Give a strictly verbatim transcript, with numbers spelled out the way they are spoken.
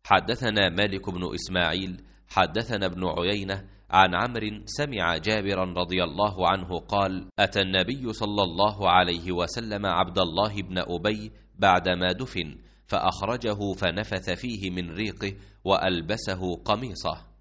حدثنا مالك بن إسماعيل حدثنا ابن عيينة عن عمرو سمع جابرا رضي الله عنه قال: أتى النبي صلى الله عليه وسلم عبد الله بن أبي بعدما دفن، فأخرجه فنفث فيه من ريقه وألبسه قميصه.